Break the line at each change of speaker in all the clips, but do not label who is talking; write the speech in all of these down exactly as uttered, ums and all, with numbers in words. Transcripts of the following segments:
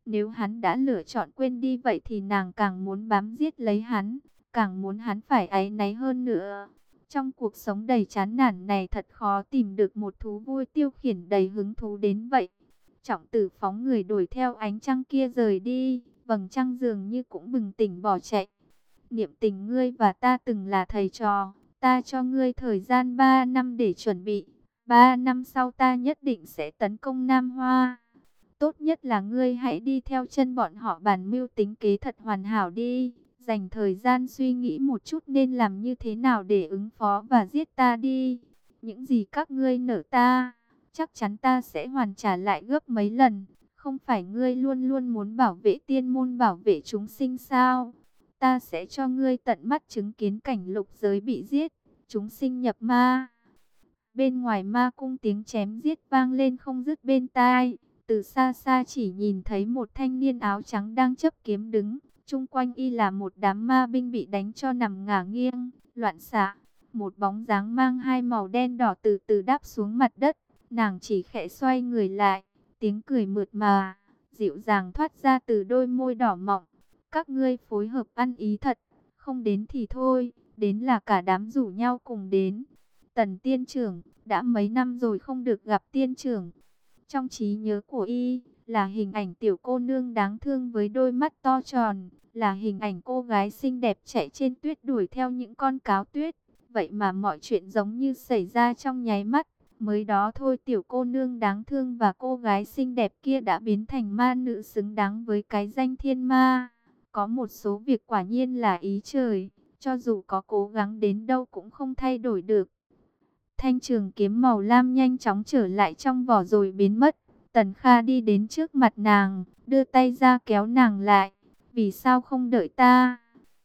Nếu hắn đã lựa chọn quên đi vậy thì nàng càng muốn bám giết lấy hắn, càng muốn hắn phải áy náy hơn nữa. Trong cuộc sống đầy chán nản này thật khó tìm được một thú vui tiêu khiển đầy hứng thú đến vậy. Trọng Tử phóng người đuổi theo ánh trăng kia rời đi, vầng trăng dường như cũng bừng tỉnh bỏ chạy. Niệm Tình, ngươi và ta từng là thầy trò, ta cho ngươi thời gian ba năm để chuẩn bị. Ba năm sau ta nhất định sẽ tấn công Nam Hoa. Tốt nhất là ngươi hãy đi theo chân bọn họ bàn mưu tính kế thật hoàn hảo đi. Dành thời gian suy nghĩ một chút nên làm như thế nào để ứng phó và giết ta đi. Những gì các ngươi nợ ta, chắc chắn ta sẽ hoàn trả lại gấp mấy lần. Không phải ngươi luôn luôn muốn bảo vệ tiên môn, bảo vệ chúng sinh sao? Ta sẽ cho ngươi tận mắt chứng kiến cảnh lục giới bị giết, chúng sinh nhập ma. Bên ngoài ma cung tiếng chém giết vang lên không dứt bên tai. Từ xa xa chỉ nhìn thấy một thanh niên áo trắng đang chấp kiếm đứng. Chung quanh y là một đám ma binh bị đánh cho nằm ngả nghiêng, loạn xạ. Một bóng dáng mang hai màu đen đỏ từ từ đáp xuống mặt đất. Nàng chỉ khẽ xoay người lại, tiếng cười mượt mà, dịu dàng thoát ra từ đôi môi đỏ mọng. Các ngươi phối hợp ăn ý thật, không đến thì thôi, đến là cả đám rủ nhau cùng đến. Tần tiên trưởng, đã mấy năm rồi không được gặp tiên trưởng. Trong trí nhớ của y là hình ảnh tiểu cô nương đáng thương với đôi mắt to tròn, là hình ảnh cô gái xinh đẹp chạy trên tuyết đuổi theo những con cáo tuyết. Vậy mà mọi chuyện giống như xảy ra trong nháy mắt. Mới đó thôi tiểu cô nương đáng thương và cô gái xinh đẹp kia đã biến thành ma nữ xứng đáng với cái danh thiên ma. Có một số việc quả nhiên là ý trời, cho dù có cố gắng đến đâu cũng không thay đổi được. Thanh trường kiếm màu lam nhanh chóng trở lại trong vỏ rồi biến mất. Tần Kha đi đến trước mặt nàng, đưa tay ra kéo nàng lại. Vì sao không đợi ta?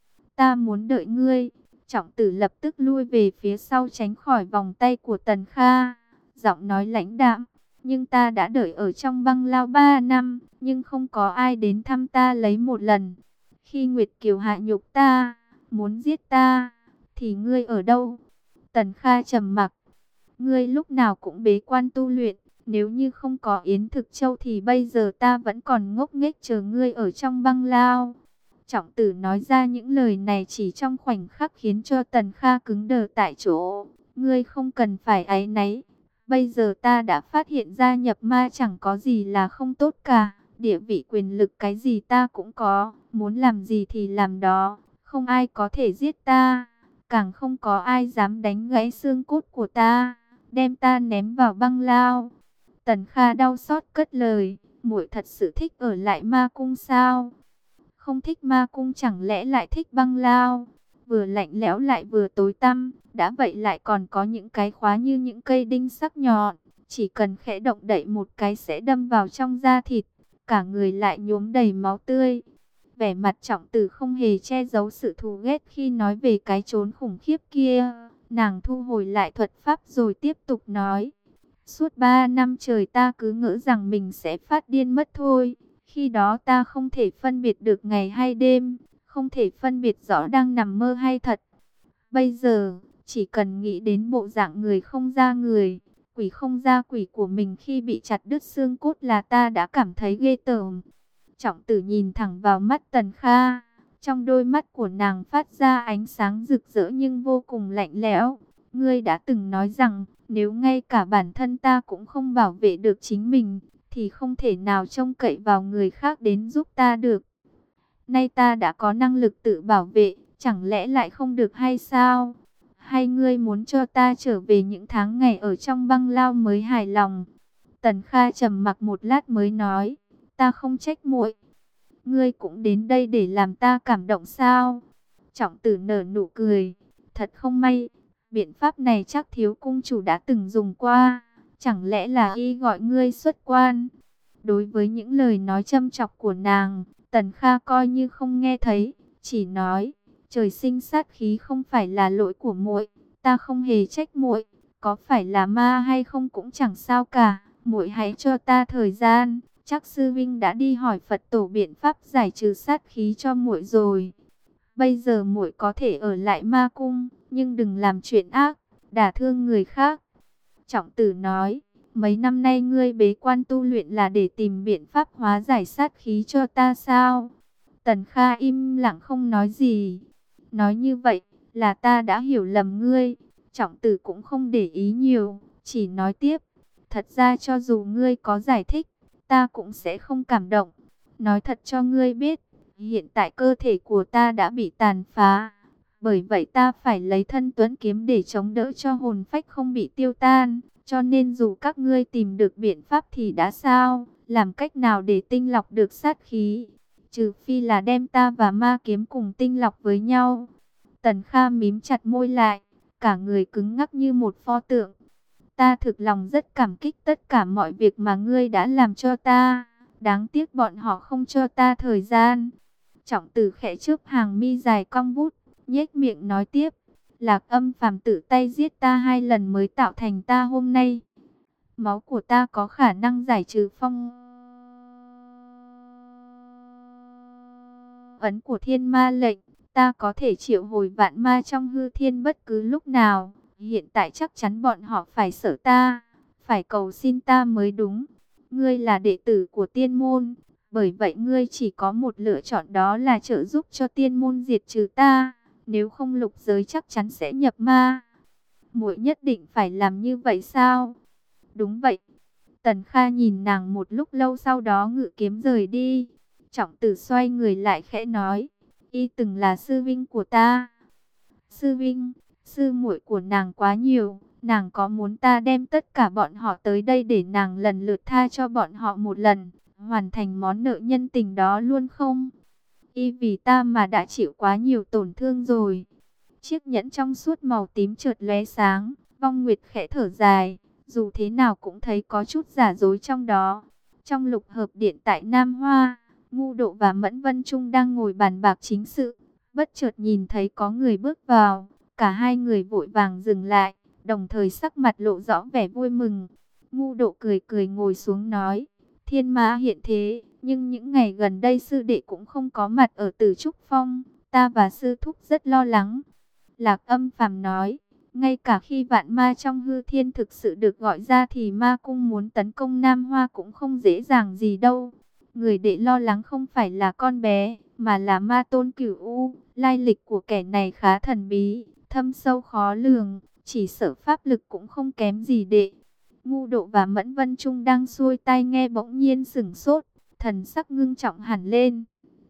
Ta muốn đợi ngươi. Trọng Tử lập tức lui về phía sau tránh khỏi vòng tay của Tần Kha. Giọng nói lãnh đạm. Nhưng ta đã đợi ở trong băng lao ba năm, nhưng không có ai đến thăm ta lấy một lần. Khi Nguyệt Kiều hạ nhục ta, muốn giết ta, thì ngươi ở đâu? Tần Kha trầm mặc. Ngươi lúc nào cũng bế quan tu luyện, nếu như không có Yến Thực Châu thì bây giờ ta vẫn còn ngốc nghếch chờ ngươi ở trong băng lao. Trọng Tử nói ra những lời này chỉ trong khoảnh khắc khiến cho Tần Kha cứng đờ tại chỗ. Ngươi không cần phải áy náy, bây giờ ta đã phát hiện ra nhập ma chẳng có gì là không tốt cả. Địa vị quyền lực cái gì ta cũng có, muốn làm gì thì làm đó, không ai có thể giết ta, càng không có ai dám đánh gãy xương cốt của ta, đem ta ném vào băng lao. Tần Kha đau xót cất lời, muội thật sự thích ở lại ma cung sao? Không thích ma cung chẳng lẽ lại thích băng lao? Vừa lạnh lẽo lại vừa tối tăm, đã vậy lại còn có những cái khóa như những cây đinh sắc nhọn, chỉ cần khẽ động đậy một cái sẽ đâm vào trong da thịt, cả người lại nhuốm đầy máu tươi. Vẻ mặt Trọng Tử không hề che giấu sự thù ghét khi nói về cái chốn khủng khiếp kia. Nàng thu hồi lại thuật pháp rồi tiếp tục nói. Suốt ba năm trời ta cứ ngỡ rằng mình sẽ phát điên mất thôi. Khi đó ta không thể phân biệt được ngày hay đêm, không thể phân biệt rõ đang nằm mơ hay thật. Bây giờ, chỉ cần nghĩ đến bộ dạng người không ra người, quỷ không ra quỷ của mình khi bị chặt đứt xương cốt là ta đã cảm thấy ghê tởm. Trọng Tử nhìn thẳng vào mắt Tần Kha, trong đôi mắt của nàng phát ra ánh sáng rực rỡ nhưng vô cùng lạnh lẽo. Ngươi đã từng nói rằng, nếu ngay cả bản thân ta cũng không bảo vệ được chính mình, thì không thể nào trông cậy vào người khác đến giúp ta được. Nay ta đã có năng lực tự bảo vệ, chẳng lẽ lại không được hay sao? Hay ngươi muốn cho ta trở về những tháng ngày ở trong băng lao mới hài lòng? Tần Kha trầm mặc một lát mới nói, ta không trách muội. Ngươi cũng đến đây để làm ta cảm động sao? Trọng Tử nở nụ cười, thật không may, biện pháp này chắc thiếu cung chủ đã từng dùng qua, chẳng lẽ là y gọi ngươi xuất quan? Đối với những lời nói châm chọc của nàng, Tần Kha coi như không nghe thấy, chỉ nói, trời sinh sát khí không phải là lỗi của muội, ta không hề trách muội, có phải là ma hay không cũng chẳng sao cả, muội hãy cho ta thời gian, chắc sư vinh đã đi hỏi Phật tổ biện pháp giải trừ sát khí cho muội rồi. Bây giờ muội có thể ở lại ma cung, nhưng đừng làm chuyện ác, đả thương người khác. Trọng Tử nói, mấy năm nay ngươi bế quan tu luyện là để tìm biện pháp hóa giải sát khí cho ta sao? Tần Kha im lặng không nói gì. Nói như vậy là ta đã hiểu lầm ngươi. Trọng Tử cũng không để ý nhiều, chỉ nói tiếp. Thật ra cho dù ngươi có giải thích, ta cũng sẽ không cảm động. Nói thật cho ngươi biết, hiện tại cơ thể của ta đã bị tàn phá. Bởi vậy ta phải lấy thân tuấn kiếm để chống đỡ cho hồn phách không bị tiêu tan. Cho nên dù các ngươi tìm được biện pháp thì đã sao? Làm cách nào để tinh lọc được sát khí? Trừ phi là đem ta và ma kiếm cùng tinh lọc với nhau. Tần Kha mím chặt môi lại, cả người cứng ngắc như một pho tượng. Ta thực lòng rất cảm kích tất cả mọi việc mà ngươi đã làm cho ta. Đáng tiếc bọn họ không cho ta thời gian. Trọng Tử khẽ chớp hàng mi dài cong vút, nhếch miệng nói tiếp. Lạc Âm phàm tự tay giết ta hai lần mới tạo thành ta hôm nay. Máu của ta có khả năng giải trừ phong ấn của thiên ma lệnh. Ta có thể triệu hồi vạn ma trong hư thiên bất cứ lúc nào. Hiện tại chắc chắn bọn họ phải sợ ta, phải cầu xin ta mới đúng. Ngươi là đệ tử của tiên môn, bởi vậy ngươi chỉ có một lựa chọn, đó là trợ giúp cho tiên môn diệt trừ ta. Nếu không lục giới chắc chắn sẽ nhập ma. Muội nhất định phải làm như vậy sao? Đúng vậy. Tần Kha nhìn nàng một lúc lâu, sau đó ngự kiếm rời đi. Trọng Tử xoay người lại khẽ nói, y từng là sư vinh của ta. Sư vinh? Sư muội của nàng quá nhiều, nàng có muốn ta đem tất cả bọn họ tới đây để nàng lần lượt tha cho bọn họ một lần, hoàn thành món nợ nhân tình đó luôn không? Y vì ta mà đã chịu quá nhiều tổn thương rồi. Chiếc nhẫn trong suốt màu tím chợt lóe sáng, Vong Nguyệt khẽ thở dài, dù thế nào cũng thấy có chút giả dối trong đó. Trong lục hợp điện tại Nam Hoa, Ngu Độ và Mẫn Vân Trung đang ngồi bàn bạc chính sự, bất chợt nhìn thấy có người bước vào. Cả hai người vội vàng dừng lại, đồng thời sắc mặt lộ rõ vẻ vui mừng. Ngu Độ cười cười ngồi xuống nói, thiên ma hiện thế, nhưng những ngày gần đây sư đệ cũng không có mặt ở Tử Trúc Phong, ta và sư thúc rất lo lắng. Lạc Âm phàm nói, ngay cả khi vạn ma trong hư thiên thực sự được gọi ra thì ma cung muốn tấn công Nam Hoa cũng không dễ dàng gì đâu. Người đệ lo lắng không phải là con bé, mà là ma tôn Cửu U. Lai lịch của kẻ này khá thần bí, thâm sâu khó lường, chỉ sợ pháp lực cũng không kém gì đệ. Ngu Độ và Mẫn Vân Trung đang xuôi tai nghe bỗng nhiên sửng sốt, thần sắc ngưng trọng hẳn lên.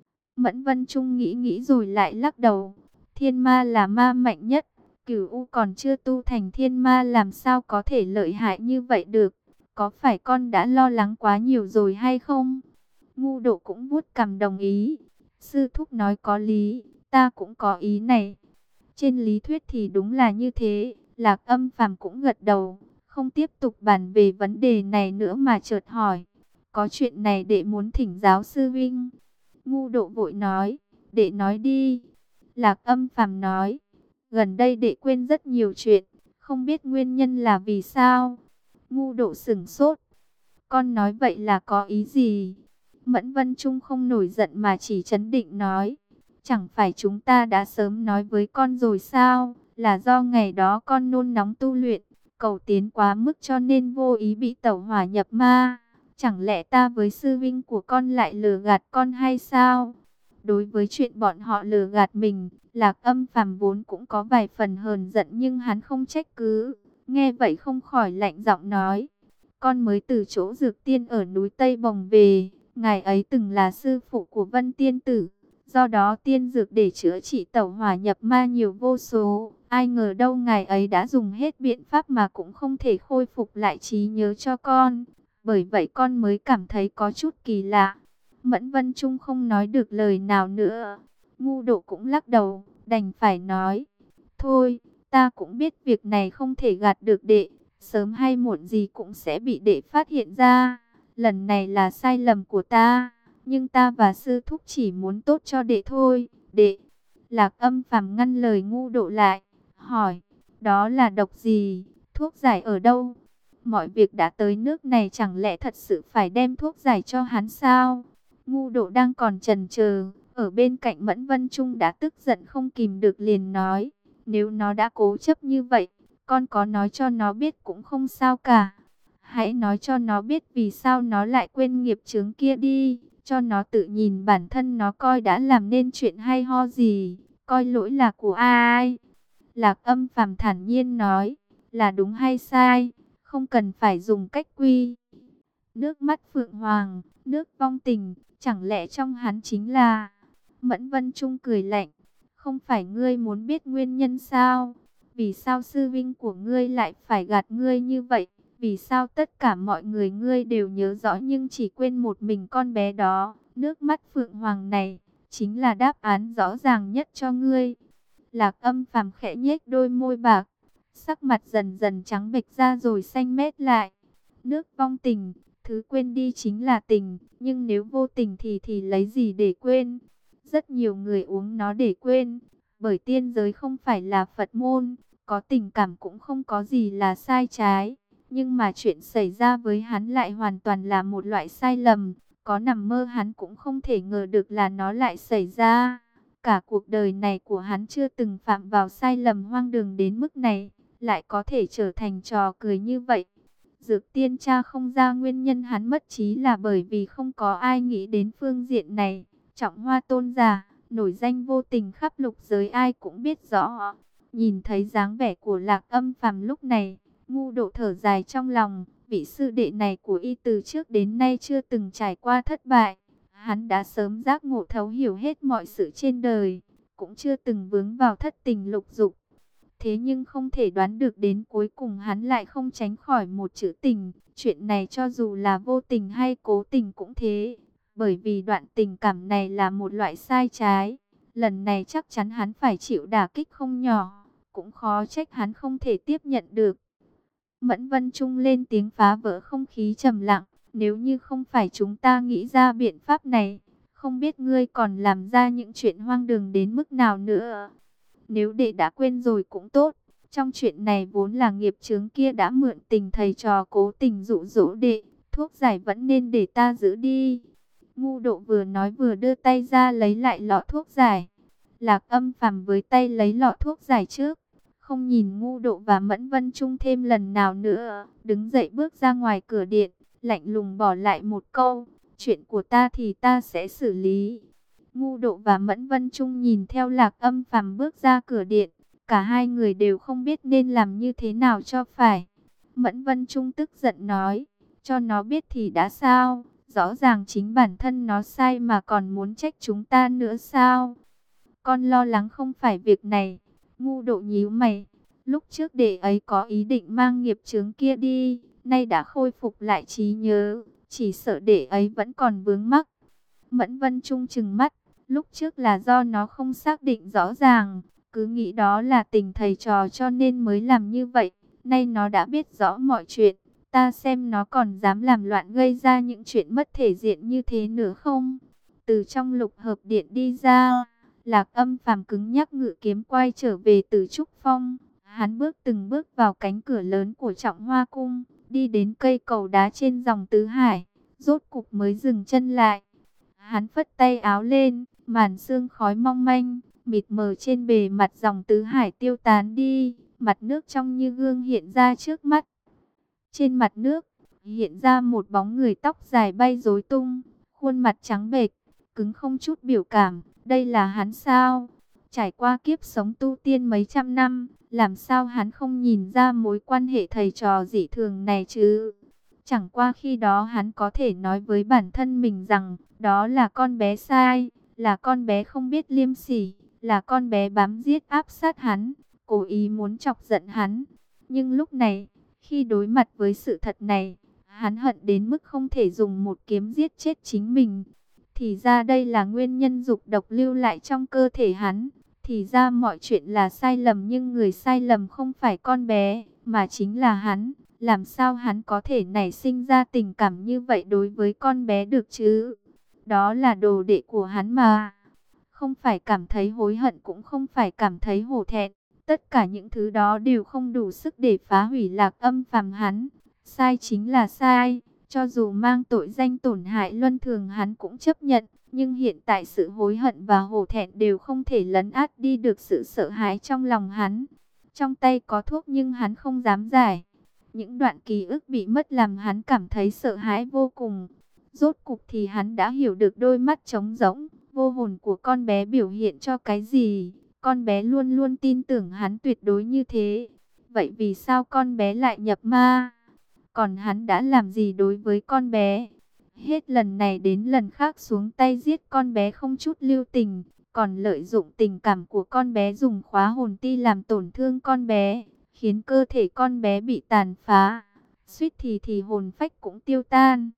Mẫn Vân Trung nghĩ nghĩ rồi lại lắc đầu. Thiên ma là ma mạnh nhất, Cửu U còn chưa tu thành thiên ma, làm sao có thể lợi hại như vậy được? Có phải con đã lo lắng quá nhiều rồi hay không? Ngu Độ cũng vuốt cằm đồng ý. Sư thúc nói có lý, ta cũng có ý này. Trên lý thuyết thì đúng là như thế. Lạc Âm phàm cũng gật đầu, không tiếp tục bàn về vấn đề này nữa mà chợt hỏi, có chuyện này đệ muốn thỉnh giáo sư vinh. Ngu Độ vội nói, đệ nói đi. Lạc Âm phàm nói, gần đây đệ quên rất nhiều chuyện, không biết nguyên nhân là vì sao. Ngu Độ sửng sốt, con nói vậy là có ý gì? Mẫn Vân Trung không nổi giận mà chỉ trấn định nói, chẳng phải chúng ta đã sớm nói với con rồi sao, là do ngày đó con nôn nóng tu luyện, cầu tiến quá mức cho nên vô ý bị tẩu hỏa nhập ma. Chẳng lẽ ta với sư vinh của con lại lừa gạt con hay sao? Đối với chuyện bọn họ lừa gạt mình, Lạc Âm phàm vốn cũng có vài phần hờn giận, nhưng hắn không trách cứ. Nghe vậy không khỏi lạnh giọng nói, con mới từ chỗ dược tiên ở núi Tây Bồng về, ngài ấy từng là sư phụ của Vân Tiên Tử. Do đó tiên dược để chữa trị tẩu hỏa nhập ma nhiều vô số. Ai ngờ đâu ngài ấy đã dùng hết biện pháp mà cũng không thể khôi phục lại trí nhớ cho con. Bởi vậy con mới cảm thấy có chút kỳ lạ. Mẫn Vân Trung không nói được lời nào nữa. Ngu Độ cũng lắc đầu, đành phải nói, thôi, ta cũng biết việc này không thể gạt được đệ. Sớm hay muộn gì cũng sẽ bị đệ phát hiện ra. Lần này là sai lầm của ta, nhưng ta và sư thúc chỉ muốn tốt cho đệ thôi. Đệ. Lạc Âm phàm ngăn lời Ngu Độ lại, hỏi, đó là độc gì? Thuốc giải ở đâu? Mọi việc đã tới nước này, chẳng lẽ thật sự phải đem thuốc giải cho hắn sao? Ngu Độ đang còn chần chờ, ở bên cạnh Mẫn Vân Trung đã tức giận không kìm được liền nói, nếu nó đã cố chấp như vậy, con có nói cho nó biết cũng không sao cả. Hãy nói cho nó biết vì sao nó lại quên nghiệp chướng kia đi, cho nó tự nhìn bản thân nó coi đã làm nên chuyện hay ho gì, coi lỗi là của ai. Lạc Âm Phàm thản nhiên nói, là đúng hay sai, không cần phải dùng cách quy. Nước mắt phượng hoàng, nước vong tình, chẳng lẽ trong hắn chính là... Mẫn Vân Trung cười lạnh, không phải ngươi muốn biết nguyên nhân sao? Vì sao sư vinh của ngươi lại phải gạt ngươi như vậy? Vì sao tất cả mọi người ngươi đều nhớ rõ nhưng chỉ quên một mình con bé đó? Nước mắt phượng hoàng này, chính là đáp án rõ ràng nhất cho ngươi. Lạc Âm Phàm khẽ nhếch đôi môi bạc, sắc mặt dần dần trắng bệch ra rồi xanh mét lại. Nước vong tình, thứ quên đi chính là tình, nhưng nếu vô tình thì thì lấy gì để quên? Rất nhiều người uống nó để quên, bởi tiên giới không phải là Phật môn, có tình cảm cũng không có gì là sai trái. Nhưng mà chuyện xảy ra với hắn lại hoàn toàn là một loại sai lầm, có nằm mơ hắn cũng không thể ngờ được là nó lại xảy ra. Cả cuộc đời này của hắn chưa từng phạm vào sai lầm hoang đường đến mức này, lại có thể trở thành trò cười như vậy. Dược tiên tra không ra nguyên nhân hắn mất trí là bởi vì không có ai nghĩ đến phương diện này. Trọng Hoa tôn giả, nổi danh vô tình khắp lục giới ai cũng biết rõ. Nhìn thấy dáng vẻ của Lạc Âm Phàm lúc này, Ngu Độ thở dài trong lòng, vị sư đệ này của y từ trước đến nay chưa từng trải qua thất bại. Hắn đã sớm giác ngộ thấu hiểu hết mọi sự trên đời, cũng chưa từng vướng vào thất tình lục dục. Thế nhưng không thể đoán được đến cuối cùng hắn lại không tránh khỏi một chữ tình. Chuyện này cho dù là vô tình hay cố tình cũng thế. Bởi vì đoạn tình cảm này là một loại sai trái. Lần này chắc chắn hắn phải chịu đả kích không nhỏ. Cũng khó trách hắn không thể tiếp nhận được. Mẫn Vân Trung lên tiếng phá vỡ không khí trầm lặng. Nếu như không phải chúng ta nghĩ ra biện pháp này, không biết ngươi còn làm ra những chuyện hoang đường đến mức nào nữa. Nếu đệ đã quên rồi cũng tốt. Trong chuyện này vốn là nghiệp chướng kia đã mượn tình thầy trò cố tình dụ dỗ đệ. Thuốc giải vẫn nên để ta giữ đi. Ngu Độ vừa nói vừa đưa tay ra lấy lại lọ thuốc giải. Lạc Âm Phàm với tay lấy lọ thuốc giải trước, không nhìn Ngu Độ và Mẫn Vân Trung thêm lần nào nữa, đứng dậy bước ra ngoài cửa điện, lạnh lùng bỏ lại một câu, chuyện của ta thì ta sẽ xử lý. Ngu Độ và Mẫn Vân Trung nhìn theo Lạc Âm Phàm bước ra cửa điện, cả hai người đều không biết nên làm như thế nào cho phải. Mẫn Vân Trung tức giận nói, cho nó biết thì đã sao, rõ ràng chính bản thân nó sai mà còn muốn trách chúng ta nữa sao? Con lo lắng không phải việc này. Ngu Độ nhíu mày, lúc trước đệ ấy có ý định mang nghiệp chướng kia đi, nay đã khôi phục lại trí nhớ, chỉ sợ đệ ấy vẫn còn vướng mắc. Mẫn Vân Trung trừng mắt, lúc trước là do nó không xác định rõ ràng, cứ nghĩ đó là tình thầy trò cho nên mới làm như vậy. Nay nó đã biết rõ mọi chuyện, ta xem nó còn dám làm loạn gây ra những chuyện mất thể diện như thế nữa không? Từ trong lục hợp điện đi ra, Lạc Âm Phàm cứng nhắc ngự kiếm quay trở về Tử Trúc Phong. Hắn bước từng bước vào cánh cửa lớn của Trọng Hoa Cung, đi đến cây cầu đá trên dòng Tứ Hải, rốt cục mới dừng chân lại. Hắn phất tay áo lên, màn sương khói mong manh, mịt mờ trên bề mặt dòng Tứ Hải tiêu tán đi, mặt nước trong như gương hiện ra trước mắt. Trên mặt nước, hiện ra một bóng người tóc dài bay rối tung, khuôn mặt trắng bệch, cứng không chút biểu cảm. Đây là hắn sao? Trải qua kiếp sống tu tiên mấy trăm năm, làm sao hắn không nhìn ra mối quan hệ thầy trò dị thường này chứ? Chẳng qua khi đó hắn có thể nói với bản thân mình rằng, đó là con bé sai, là con bé không biết liêm sỉ, là con bé bám giết áp sát hắn, cố ý muốn chọc giận hắn. Nhưng lúc này, khi đối mặt với sự thật này, hắn hận đến mức không thể dùng một kiếm giết chết chính mình. Thì ra đây là nguyên nhân dục độc lưu lại trong cơ thể hắn. Thì ra mọi chuyện là sai lầm, nhưng người sai lầm không phải con bé, mà chính là hắn. Làm sao hắn có thể nảy sinh ra tình cảm như vậy đối với con bé được chứ? Đó là đồ đệ của hắn mà. Không phải cảm thấy hối hận, cũng không phải cảm thấy hổ thẹn. Tất cả những thứ đó đều không đủ sức để phá hủy Lạc Âm Phàm hắn. Sai chính là sai. Cho dù mang tội danh tổn hại luân thường hắn cũng chấp nhận. Nhưng hiện tại sự hối hận và hổ thẹn đều không thể lấn át đi được sự sợ hãi trong lòng hắn. Trong tay có thuốc nhưng hắn không dám giải. Những đoạn ký ức bị mất làm hắn cảm thấy sợ hãi vô cùng. Rốt cục thì hắn đã hiểu được đôi mắt trống rỗng, vô hồn của con bé biểu hiện cho cái gì. Con bé luôn luôn tin tưởng hắn tuyệt đối như thế. Vậy vì sao con bé lại nhập ma? Còn hắn đã làm gì đối với con bé? Hết lần này đến lần khác xuống tay giết con bé không chút lưu tình, còn lợi dụng tình cảm của con bé dùng khóa hồn ti làm tổn thương con bé, khiến cơ thể con bé bị tàn phá, suýt thì thì hồn phách cũng tiêu tan.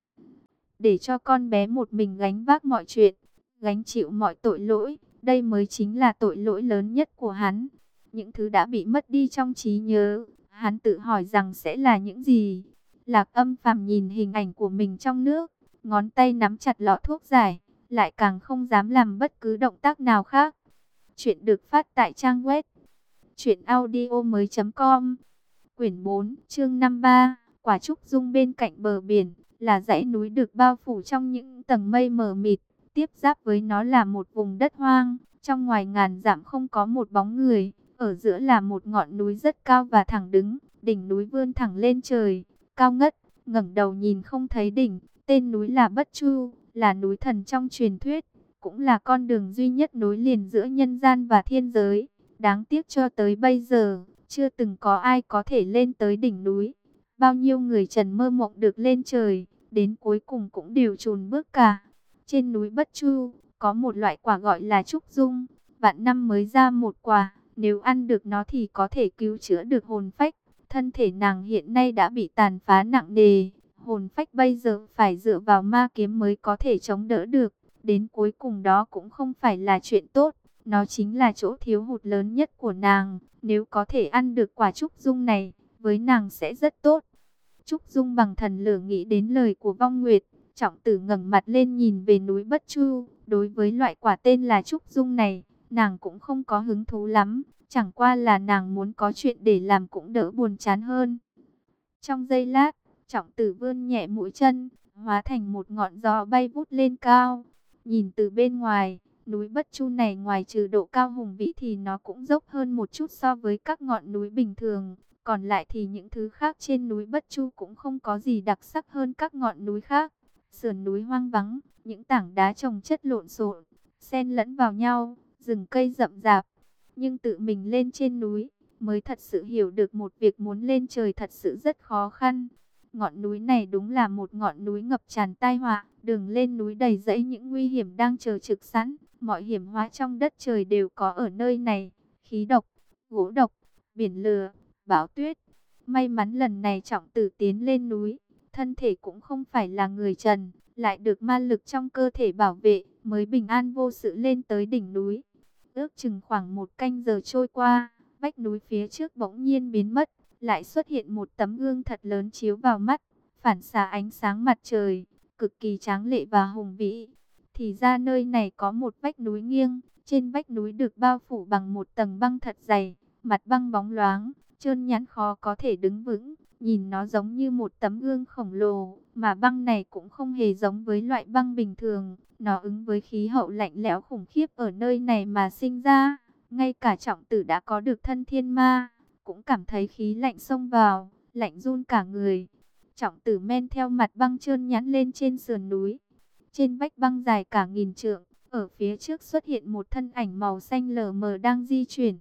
Để cho con bé một mình gánh vác mọi chuyện, gánh chịu mọi tội lỗi, đây mới chính là tội lỗi lớn nhất của hắn. Những thứ đã bị mất đi trong trí nhớ, hắn tự hỏi rằng sẽ là những gì. Lạc Âm Phàm nhìn hình ảnh của mình trong nước, ngón tay nắm chặt lọ thuốc giải, lại càng không dám làm bất cứ động tác nào khác. Chuyện được phát tại trang web truyện audio mới chấm com. Quyển bốn, chương năm mươi ba, Quả Trúc Dung. Bên cạnh bờ biển là dãy núi được bao phủ trong những tầng mây mờ mịt, tiếp giáp với nó là một vùng đất hoang, trong ngoài ngàn dặm không có một bóng người. Ở giữa là một ngọn núi rất cao và thẳng đứng, đỉnh núi vươn thẳng lên trời, cao ngất, ngẩng đầu nhìn không thấy đỉnh. Tên núi là Bất Chu, là núi thần trong truyền thuyết, cũng là con đường duy nhất nối liền giữa nhân gian và thiên giới. Đáng tiếc cho tới bây giờ, chưa từng có ai có thể lên tới đỉnh núi. Bao nhiêu người trần mơ mộng được lên trời, đến cuối cùng cũng đều chùn bước cả. Trên núi Bất Chu, có một loại quả gọi là Trúc Dung, vạn năm mới ra một quả, nếu ăn được nó thì có thể cứu chữa được hồn phách. Thân thể nàng hiện nay đã bị tàn phá nặng nề, hồn phách bây giờ phải dựa vào ma kiếm mới có thể chống đỡ được. Đến cuối cùng đó cũng không phải là chuyện tốt, nó chính là chỗ thiếu hụt lớn nhất của nàng. Nếu có thể ăn được quả Trúc Dung này, với nàng sẽ rất tốt. Trúc Dung bằng thần lửa nghĩ đến lời của Vong Nguyệt, Trọng Tử ngẩng mặt lên nhìn về núi Bất Chu. Đối với loại quả tên là Trúc Dung này, nàng cũng không có hứng thú lắm, chẳng qua là nàng muốn có chuyện để làm cũng đỡ buồn chán hơn. Trong giây lát, Trọng Tử vươn nhẹ mũi chân, hóa thành một ngọn gió bay vút lên cao. Nhìn từ bên ngoài, núi Bất Chu này ngoài trừ độ cao hùng vĩ thì nó cũng dốc hơn một chút so với các ngọn núi bình thường. Còn lại thì những thứ khác trên núi Bất Chu cũng không có gì đặc sắc hơn các ngọn núi khác. Sườn núi hoang vắng, những tảng đá chồng chất lộn xộn, xen lẫn vào nhau, rừng cây rậm rạp. Nhưng tự mình lên trên núi, mới thật sự hiểu được một việc muốn lên trời thật sự rất khó khăn. Ngọn núi này đúng là một ngọn núi ngập tràn tai họa, đường lên núi đầy rẫy những nguy hiểm đang chờ trực sẵn. Mọi hiểm họa trong đất trời đều có ở nơi này, khí độc, gỗ độc, biển lửa, bão tuyết. May mắn lần này Trọng Tử tiến lên núi, thân thể cũng không phải là người trần, lại được ma lực trong cơ thể bảo vệ, mới bình an vô sự lên tới đỉnh núi. Ước chừng khoảng một canh giờ trôi qua, vách núi phía trước bỗng nhiên biến mất, lại xuất hiện một tấm gương thật lớn chiếu vào mắt, phản xạ ánh sáng mặt trời, cực kỳ tráng lệ và hùng vĩ. Thì ra nơi này có một vách núi nghiêng, trên vách núi được bao phủ bằng một tầng băng thật dày, mặt băng bóng loáng, trơn nhẵn khó có thể đứng vững, nhìn nó giống như một tấm gương khổng lồ, mà băng này cũng không hề giống với loại băng bình thường, nó ứng với khí hậu lạnh lẽo khủng khiếp ở nơi này mà sinh ra. Ngay cả Trọng Tử đã có được thân thiên ma, cũng cảm thấy khí lạnh xông vào, lạnh run cả người. Trọng Tử men theo mặt băng trơn nhẵn lên trên sườn núi. Trên vách băng dài cả nghìn trượng, ở phía trước xuất hiện một thân ảnh màu xanh lờ mờ đang di chuyển.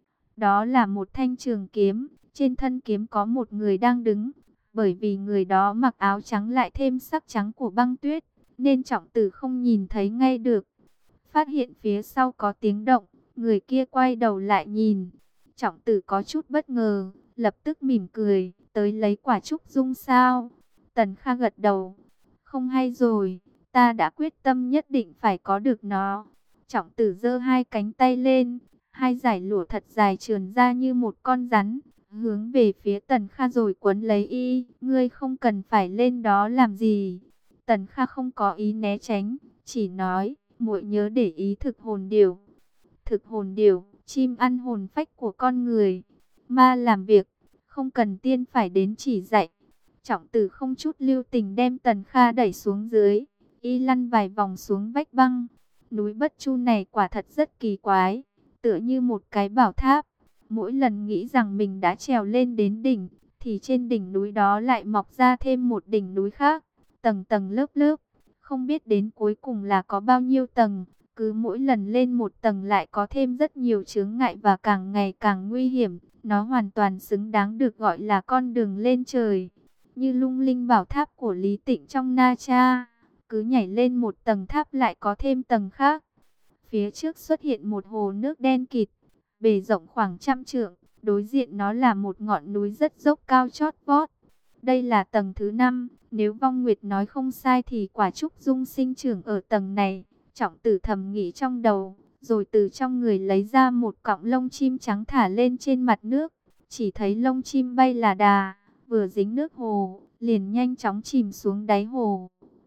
Đó là một thanh trường kiếm, trên thân kiếm có một người đang đứng. Bởi vì người đó mặc áo trắng lại thêm sắc trắng của băng tuyết, nên Trọng Tử không nhìn thấy ngay được. Phát hiện phía sau có tiếng động, người kia quay đầu lại nhìn. Trọng Tử có chút bất ngờ, lập tức mỉm cười, tới lấy quả Trúc Dung sao? Tần Kha gật đầu, không hay rồi, ta đã quyết tâm nhất định phải có được nó. Trọng Tử giơ hai cánh tay lên, hai dải lụa thật dài trườn ra như một con rắn, hướng về phía Tần Kha rồi quấn lấy y. Ngươi không cần phải lên đó làm gì. Tần Kha không có ý né tránh, chỉ nói, muội nhớ để ý thực hồn điểu. Thực hồn điểu, chim ăn hồn phách của con người. Ma làm việc, không cần tiên phải đến chỉ dạy. Trọng Tử không chút lưu tình đem Tần Kha đẩy xuống dưới, y lăn vài vòng xuống vách băng. Núi Bất Chu này quả thật rất kỳ quái, tựa như một cái bảo tháp. Mỗi lần nghĩ rằng mình đã trèo lên đến đỉnh, thì trên đỉnh núi đó lại mọc ra thêm một đỉnh núi khác, tầng tầng lớp lớp, không biết đến cuối cùng là có bao nhiêu tầng. Cứ mỗi lần lên một tầng lại có thêm rất nhiều chướng ngại và càng ngày càng nguy hiểm. Nó hoàn toàn xứng đáng được gọi là con đường lên trời. Như lung linh bảo tháp của Lý Tịnh trong Na Tra. Cứ nhảy lên một tầng tháp lại có thêm tầng khác. Phía trước xuất hiện một hồ nước đen kịt, bề rộng khoảng trăm trượng. Đối diện nó là một ngọn núi rất dốc cao chót vót. Đây là tầng thứ năm. Nếu Vong Nguyệt nói không sai thì quả trúc dung sinh trưởng ở tầng này. Trọng Tử thầm nghĩ trong đầu, rồi từ trong người lấy ra một cọng lông chim trắng thả lên trên mặt nước. Chỉ thấy lông chim bay là đà, vừa dính nước hồ, liền nhanh chóng chìm xuống đáy hồ.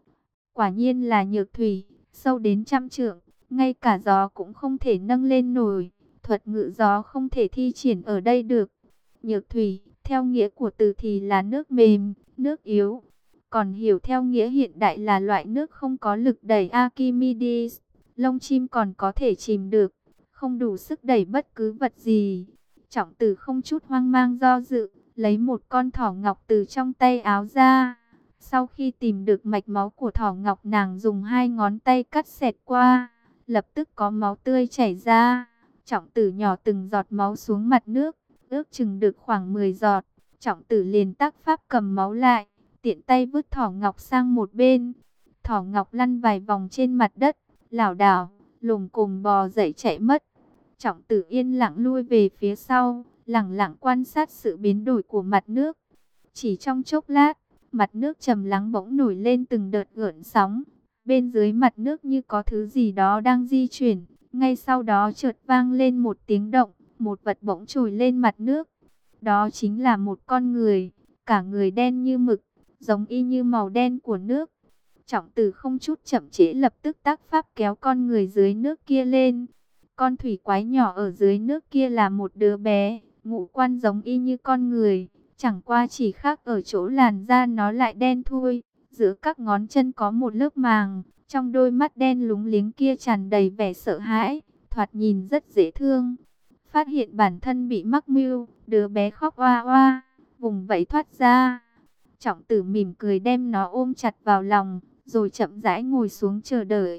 Quả nhiên là nhược thủy, sâu đến trăm trượng, ngay cả gió cũng không thể nâng lên nổi. Thuật ngự gió không thể thi triển ở đây được. Nhược thủy, theo nghĩa của từ thì là nước mềm, nước yếu. Còn hiểu theo nghĩa hiện đại là loại nước không có lực đẩy Archimedes. Lông chim còn có thể chìm được, không đủ sức đẩy bất cứ vật gì. Trọng Tử không chút hoang mang do dự, lấy một con thỏ ngọc từ trong tay áo ra. Sau khi tìm được mạch máu của thỏ ngọc, nàng dùng hai ngón tay cắt xẹt qua, lập tức có máu tươi chảy ra. Trọng Tử nhỏ từng giọt máu xuống mặt nước, ước chừng được khoảng mười giọt. Trọng Tử liền tác pháp cầm máu lại, tiện tay vứt thỏ ngọc sang một bên. Thỏ ngọc lăn vài vòng trên mặt đất, lảo đảo, lồm cồm bò dậy chạy mất. Trọng Tử yên lặng lui về phía sau, lẳng lặng quan sát sự biến đổi của mặt nước. Chỉ trong chốc lát, mặt nước trầm lắng bỗng nổi lên từng đợt gợn sóng. Bên dưới mặt nước như có thứ gì đó đang di chuyển. Ngay sau đó chợt vang lên một tiếng động, một vật bỗng trồi lên mặt nước. Đó chính là một con người, cả người đen như mực, giống y như màu đen của nước. Trọng Tử không chút chậm trễ lập tức tác pháp kéo con người dưới nước kia lên. Con thủy quái nhỏ ở dưới nước kia là một đứa bé, ngũ quan giống y như con người, chẳng qua chỉ khác ở chỗ làn da nó lại đen thui, giữa các ngón chân có một lớp màng, trong đôi mắt đen lúng liếng kia tràn đầy vẻ sợ hãi, thoạt nhìn rất dễ thương. Phát hiện bản thân bị mắc mưu, đứa bé khóc oa oa, vùng vẫy thoát ra. Trọng Tử mỉm cười đem nó ôm chặt vào lòng, rồi chậm rãi ngồi xuống chờ đợi.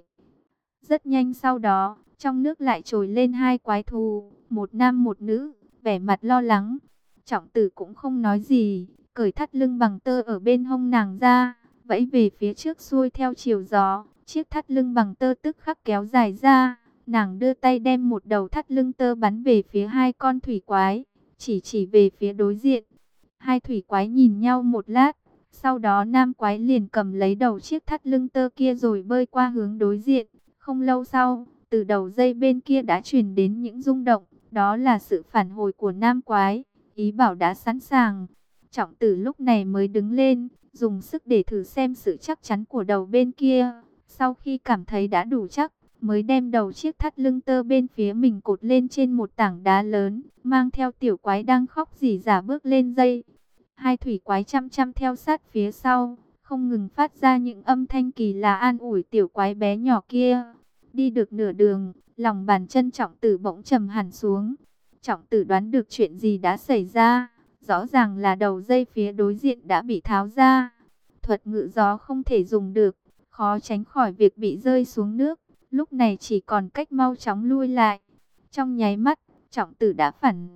Rất nhanh sau đó, trong nước lại trồi lên hai quái thú, một nam một nữ, vẻ mặt lo lắng. Trọng Tử cũng không nói gì, cởi thắt lưng bằng tơ ở bên hông nàng ra, vẫy về phía trước xuôi theo chiều gió. Chiếc thắt lưng bằng tơ tức khắc kéo dài ra, nàng đưa tay đem một đầu thắt lưng tơ bắn về phía hai con thủy quái, chỉ chỉ về phía đối diện. Hai thủy quái nhìn nhau một lát, sau đó nam quái liền cầm lấy đầu chiếc thắt lưng tơ kia rồi bơi qua hướng đối diện. Không lâu sau, từ đầu dây bên kia đã truyền đến những rung động, đó là sự phản hồi của nam quái, ý bảo đã sẵn sàng. Trọng Tử lúc này mới đứng lên, dùng sức để thử xem sự chắc chắn của đầu bên kia. Sau khi cảm thấy đã đủ chắc, mới đem đầu chiếc thắt lưng tơ bên phía mình cột lên trên một tảng đá lớn, mang theo tiểu quái đang khóc rỉ rả bước lên dây. Hai thủy quái chăm chăm theo sát phía sau, không ngừng phát ra những âm thanh kỳ lạ an ủi tiểu quái bé nhỏ kia. Đi được nửa đường, lòng bàn chân Trọng Tử bỗng trầm hẳn xuống. Trọng Tử đoán được chuyện gì đã xảy ra, rõ ràng là đầu dây phía đối diện đã bị tháo ra. Thuật ngự gió không thể dùng được, khó tránh khỏi việc bị rơi xuống nước, lúc này chỉ còn cách mau chóng lui lại. Trong nháy mắt, Trọng Tử đã phản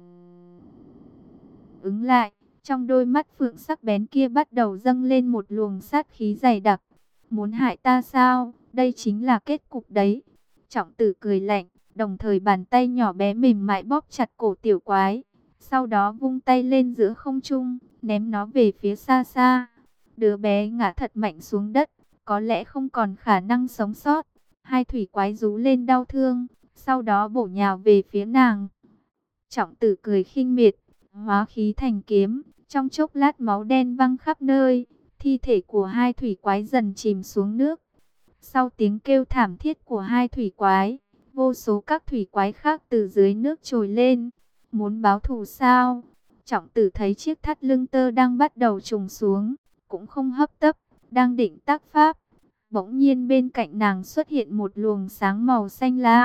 ứng lại, trong đôi mắt phượng sắc bén kia bắt đầu dâng lên một luồng sát khí dày đặc. Muốn hại ta sao? Đây chính là kết cục đấy. Trọng Tử cười lạnh, đồng thời bàn tay nhỏ bé mềm mại bóp chặt cổ tiểu quái, sau đó vung tay lên giữa không trung, ném nó về phía xa xa. Đứa bé ngã thật mạnh xuống đất, có lẽ không còn khả năng sống sót. Hai thủy quái rú lên đau thương, sau đó bổ nhào về phía nàng. Trọng Tử cười khinh miệt, hóa khí thành kiếm, trong chốc lát máu đen văng khắp nơi, thi thể của hai thủy quái dần chìm xuống nước. Sau tiếng kêu thảm thiết của hai thủy quái, vô số các thủy quái khác từ dưới nước trồi lên. Muốn báo thù sao? Trọng Tử thấy chiếc thắt lưng tơ đang bắt đầu trùng xuống, cũng không hấp tấp, đang định tác pháp. Bỗng nhiên bên cạnh nàng xuất hiện một luồng sáng màu xanh lam,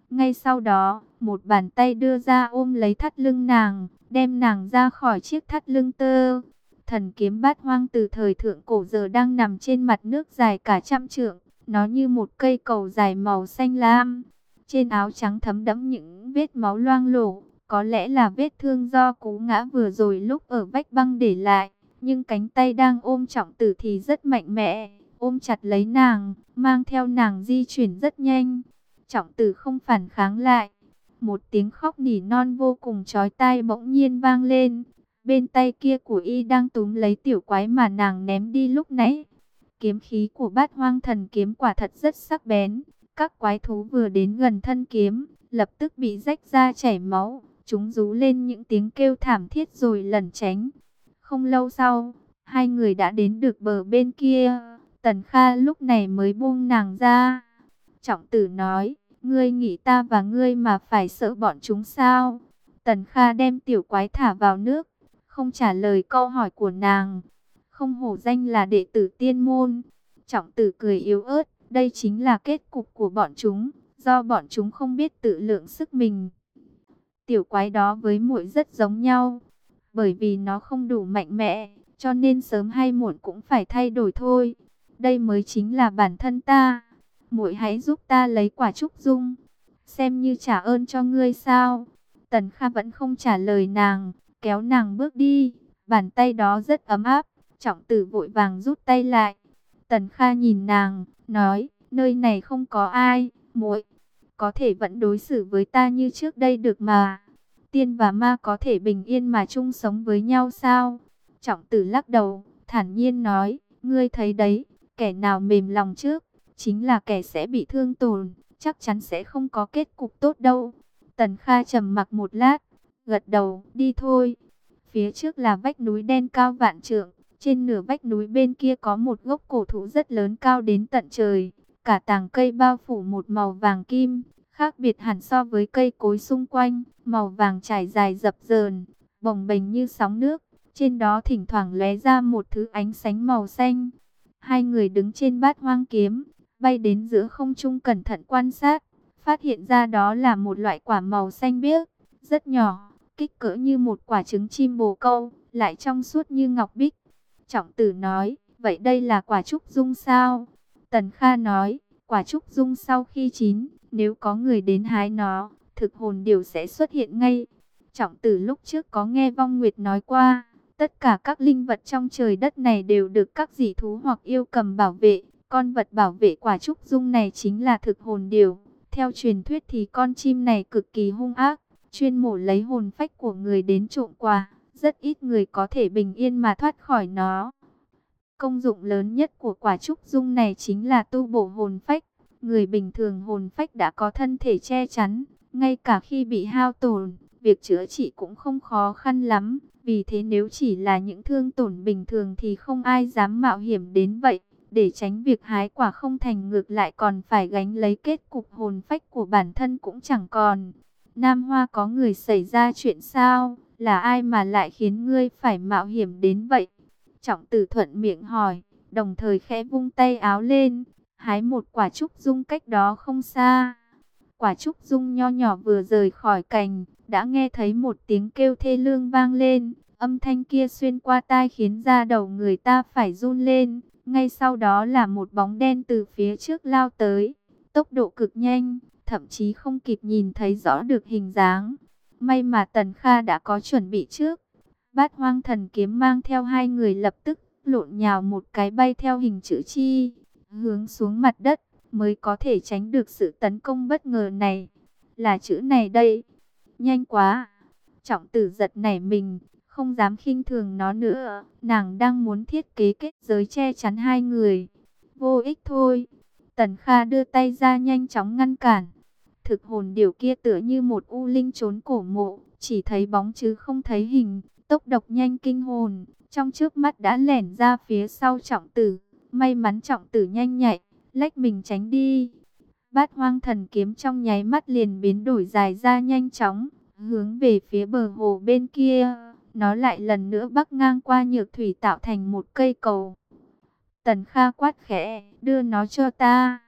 Ngay sau đó, một bàn tay đưa ra ôm lấy thắt lưng nàng, đem nàng ra khỏi chiếc thắt lưng tơ. Thần kiếm Bát Hoang từ thời thượng cổ giờ đang nằm trên mặt nước dài cả trăm trượng. Nó như một cây cầu dài màu xanh lam. Trên áo trắng thấm đẫm những vết máu loang lổ. Có lẽ là vết thương do cú ngã vừa rồi lúc ở vách băng để lại. Nhưng cánh tay đang ôm Trọng Tử thì rất mạnh mẽ, ôm chặt lấy nàng, mang theo nàng di chuyển rất nhanh. Trọng Tử không phản kháng lại. Một tiếng khóc nỉ non vô cùng chói tai bỗng nhiên vang lên. Bên tay kia của y đang túm lấy tiểu quái mà nàng ném đi lúc nãy. Kiếm khí của Bát Hoang Thần Kiếm quả thật rất sắc bén. Các quái thú vừa đến gần thân kiếm, lập tức bị rách ra chảy máu. Chúng rú lên những tiếng kêu thảm thiết rồi lẩn tránh. Không lâu sau, hai người đã đến được bờ bên kia. Tần Kha lúc này mới buông nàng ra. Trọng Tử nói, ngươi nghĩ ta và ngươi mà phải sợ bọn chúng sao? Tần Kha đem tiểu quái thả vào nước, không trả lời câu hỏi của nàng. Không hổ danh là đệ tử tiên môn. Trọng Tử cười yếu ớt, đây chính là kết cục của bọn chúng, do bọn chúng không biết tự lượng sức mình. Tiểu quái đó với muội rất giống nhau, bởi vì nó không đủ mạnh mẽ, cho nên sớm hay muộn cũng phải thay đổi thôi. Đây mới chính là bản thân ta. Muội hãy giúp ta lấy quả trúc dung, xem như trả ơn cho ngươi sao. Tần Kha vẫn không trả lời nàng, kéo nàng bước đi. Bàn tay đó rất ấm áp. Trọng Tử vội vàng rút tay lại. Tần Kha nhìn nàng, nói, nơi này không có ai, muội có thể vẫn đối xử với ta như trước đây được mà. Tiên và ma có thể bình yên mà chung sống với nhau sao? Trọng Tử lắc đầu, thản nhiên nói, ngươi thấy đấy, kẻ nào mềm lòng trước, chính là kẻ sẽ bị thương tổn, chắc chắn sẽ không có kết cục tốt đâu. Tần Kha trầm mặc một lát, gật đầu, đi thôi. Phía trước là vách núi đen cao vạn trượng, trên nửa vách núi bên kia có một gốc cổ thụ rất lớn cao đến tận trời, cả tàng cây bao phủ một màu vàng kim, khác biệt hẳn so với cây cối xung quanh, màu vàng trải dài dập dờn, bồng bềnh như sóng nước, trên đó thỉnh thoảng lóe ra một thứ ánh sáng màu xanh. Hai người đứng trên Bát Hoang kiếm, bay đến giữa không trung cẩn thận quan sát, phát hiện ra đó là một loại quả màu xanh biếc, rất nhỏ, kích cỡ như một quả trứng chim bồ câu, lại trong suốt như ngọc bích. Trọng Tử nói, vậy đây là quả trúc dung sao? Tần Kha nói, quả trúc dung sau khi chín, nếu có người đến hái nó, thực hồn điểu sẽ xuất hiện ngay. Trọng Tử lúc trước có nghe Vong Nguyệt nói qua, tất cả các linh vật trong trời đất này đều được các dị thú hoặc yêu cầm bảo vệ. Con vật bảo vệ quả trúc dung này chính là thực hồn điểu. Theo truyền thuyết thì con chim này cực kỳ hung ác, chuyên mổ lấy hồn phách của người đến trộm quà. Rất ít người có thể bình yên mà thoát khỏi nó. Công dụng lớn nhất của quả trúc dung này chính là tu bổ hồn phách. Người bình thường hồn phách đã có thân thể che chắn, ngay cả khi bị hao tổn, việc chữa trị cũng không khó khăn lắm. Vì thế nếu chỉ là những thương tổn bình thường thì không ai dám mạo hiểm đến vậy. Để tránh việc hái quả không thành, ngược lại còn phải gánh lấy kết cục hồn phách của bản thân cũng chẳng còn. Nam Hoa, có người xảy ra chuyện sao? Là ai mà lại khiến ngươi phải mạo hiểm đến vậy? Trọng Tử thuận miệng hỏi, đồng thời khẽ vung tay áo lên, hái một quả trúc dung cách đó không xa. Quả trúc dung nho nhỏ vừa rời khỏi cành, đã nghe thấy một tiếng kêu thê lương vang lên. Âm thanh kia xuyên qua tai khiến da đầu người ta phải run lên. Ngay sau đó là một bóng đen từ phía trước lao tới, tốc độ cực nhanh, thậm chí không kịp nhìn thấy rõ được hình dáng. May mà Tần Kha đã có chuẩn bị trước. Bát Hoang Thần Kiếm mang theo hai người lập tức lộn nhào một cái bay theo hình chữ chi, hướng xuống mặt đất, mới có thể tránh được sự tấn công bất ngờ này. Là chữ này đây. Nhanh quá. Trọng Tử giật nảy mình, không dám khinh thường nó nữa. Nàng đang muốn thiết kế kết giới che chắn hai người. Vô ích thôi. Tần Kha đưa tay ra nhanh chóng ngăn cản. Thực hồn điểu kia tựa như một u linh trốn cổ mộ, chỉ thấy bóng chứ không thấy hình, tốc độc nhanh kinh hồn, trong chớp mắt đã lẻn ra phía sau Trọng Tử. May mắn Trọng Tử nhanh nhạy, lách mình tránh đi. Bát Hoang Thần Kiếm trong nháy mắt liền biến đổi dài ra nhanh chóng, hướng về phía bờ hồ bên kia. Nó lại lần nữa bắc ngang qua nhược thủy tạo thành một cây cầu. Tần Kha quát khẽ, đưa nó cho ta.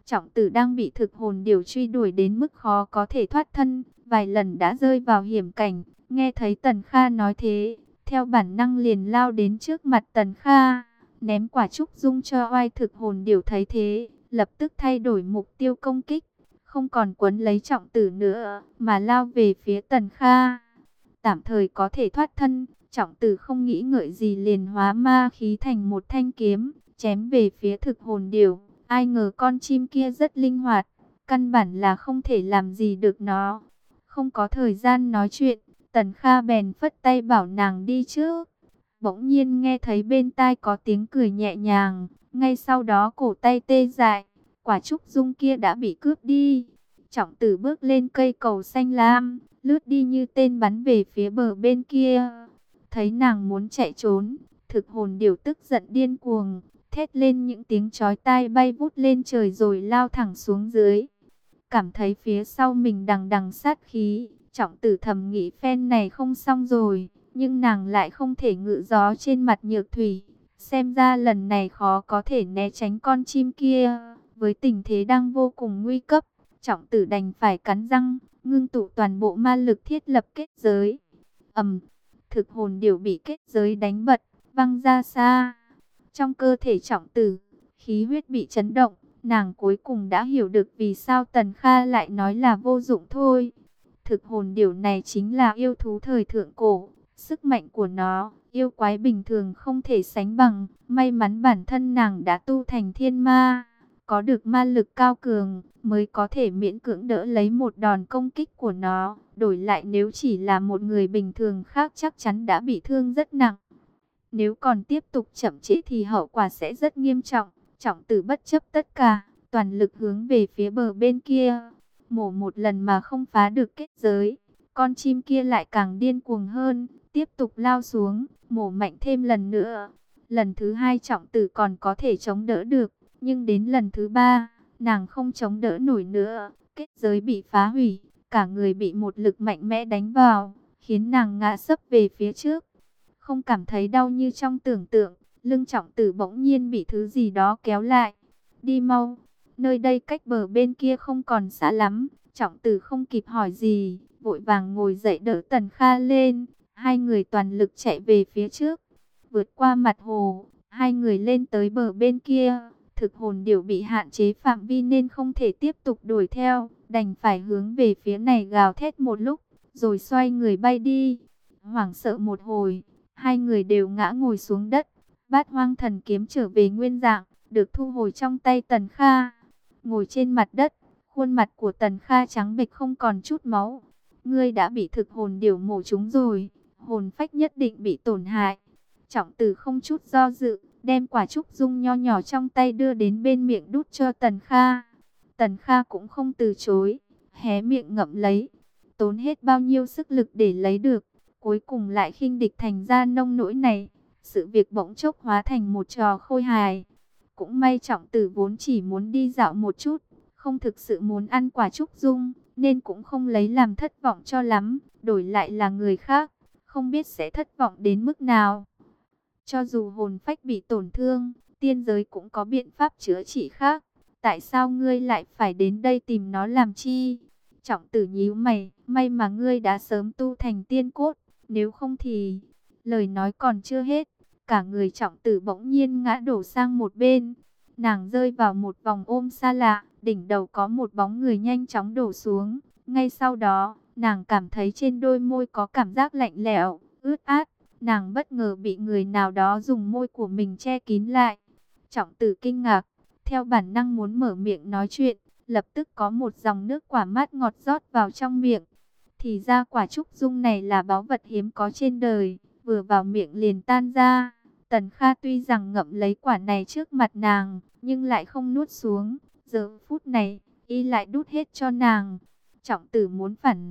Trọng tử đang bị thực hồn điểu truy đuổi đến mức khó có thể thoát thân, vài lần đã rơi vào hiểm cảnh. Nghe thấy Tần Kha nói thế, theo bản năng liền lao đến trước mặt Tần Kha, ném quả trúc dung cho oai thực hồn điểu. Thấy thế, lập tức thay đổi mục tiêu công kích, không còn quấn lấy trọng tử nữa, mà lao về phía Tần Kha. Tạm thời có thể thoát thân, trọng tử không nghĩ ngợi gì liền hóa ma khí thành một thanh kiếm, chém về phía thực hồn điểu. Ai ngờ con chim kia rất linh hoạt, căn bản là không thể làm gì được nó. Không có thời gian nói chuyện, Tần Kha bèn phất tay bảo nàng đi trước. Bỗng nhiên nghe thấy bên tai có tiếng cười nhẹ nhàng, ngay sau đó cổ tay tê dại, quả trúc dung kia đã bị cướp đi. Trọng tử bước lên cây cầu xanh lam, lướt đi như tên bắn về phía bờ bên kia. Thấy nàng muốn chạy trốn, thực hồn điểu tức giận điên cuồng, thét lên những tiếng chói tai, bay vút lên trời rồi lao thẳng xuống dưới. Cảm thấy phía sau mình đằng đằng sát khí, trọng tử thầm nghĩ phen này không xong rồi, nhưng nàng lại không thể ngự gió trên mặt nhược thủy. Xem ra lần này khó có thể né tránh con chim kia. Với tình thế đang vô cùng nguy cấp, trọng tử đành phải cắn răng, ngưng tụ toàn bộ ma lực thiết lập kết giới. Ầm, thực hồn điểu bị kết giới đánh bật, văng ra xa. Trong cơ thể trọng tử, khí huyết bị chấn động, nàng cuối cùng đã hiểu được vì sao Tần Kha lại nói là vô dụng thôi. Thực hồn điểu này chính là yêu thú thời thượng cổ, sức mạnh của nó, yêu quái bình thường không thể sánh bằng. May mắn bản thân nàng đã tu thành thiên ma, có được ma lực cao cường, mới có thể miễn cưỡng đỡ lấy một đòn công kích của nó. Đổi lại nếu chỉ là một người bình thường khác chắc chắn đã bị thương rất nặng. Nếu còn tiếp tục chậm trễ thì hậu quả sẽ rất nghiêm trọng. Trọng tử bất chấp tất cả, toàn lực hướng về phía bờ bên kia. Mổ một lần mà không phá được kết giới, con chim kia lại càng điên cuồng hơn, tiếp tục lao xuống, mổ mạnh thêm lần nữa. Lần thứ hai trọng tử còn có thể chống đỡ được, nhưng đến lần thứ ba, nàng không chống đỡ nổi nữa. Kết giới bị phá hủy, cả người bị một lực mạnh mẽ đánh vào, khiến nàng ngã sấp về phía trước. Không cảm thấy đau như trong tưởng tượng, lưng trọng tử bỗng nhiên bị thứ gì đó kéo lại. Đi mau, nơi đây cách bờ bên kia không còn xa lắm. Trọng tử không kịp hỏi gì, vội vàng ngồi dậy đỡ Tần Kha lên. Hai người toàn lực chạy về phía trước, vượt qua mặt hồ. Hai người lên tới bờ bên kia. Thực hồn điểu bị hạn chế phạm vi nên không thể tiếp tục đuổi theo, đành phải hướng về phía này gào thét một lúc, rồi xoay người bay đi. Hoảng sợ một hồi, hai người đều ngã ngồi xuống đất. Bát Hoang Thần Kiếm trở về nguyên dạng, được thu hồi trong tay Tần Kha. Ngồi trên mặt đất, khuôn mặt của Tần Kha trắng bệch không còn chút máu. Ngươi đã bị thực hồn điểu mổ trúng rồi, hồn phách nhất định bị tổn hại. Trọng tử không chút do dự, đem quả trúc dung nho nhỏ trong tay đưa đến bên miệng đút cho Tần Kha. Tần Kha cũng không từ chối, hé miệng ngậm lấy. Tốn hết bao nhiêu sức lực để lấy được, cuối cùng lại khinh địch thành ra nông nỗi này. Sự việc bỗng chốc hóa thành một trò khôi hài. Cũng may trọng tử vốn chỉ muốn đi dạo một chút, không thực sự muốn ăn quả trúc dung, nên cũng không lấy làm thất vọng cho lắm. Đổi lại là người khác, không biết sẽ thất vọng đến mức nào. Cho dù hồn phách bị tổn thương, tiên giới cũng có biện pháp chữa trị khác. Tại sao ngươi lại phải đến đây tìm nó làm chi? Trọng tử nhíu mày, may mà ngươi đã sớm tu thành tiên cốt, nếu không thì... Lời nói còn chưa hết, cả người trọng tử bỗng nhiên ngã đổ sang một bên. Nàng rơi vào một vòng ôm xa lạ, đỉnh đầu có một bóng người nhanh chóng đổ xuống. Ngay sau đó, nàng cảm thấy trên đôi môi có cảm giác lạnh lẽo, ướt át. Nàng bất ngờ bị người nào đó dùng môi của mình che kín lại. Trọng tử kinh ngạc, theo bản năng muốn mở miệng nói chuyện, lập tức có một dòng nước quả mát ngọt rót vào trong miệng. Thì ra quả trúc dung này là báu vật hiếm có trên đời, vừa vào miệng liền tan ra. Tần Kha tuy rằng ngậm lấy quả này trước mặt nàng, nhưng lại không nuốt xuống. Giờ phút này, y lại đút hết cho nàng. Trọng tử muốn phản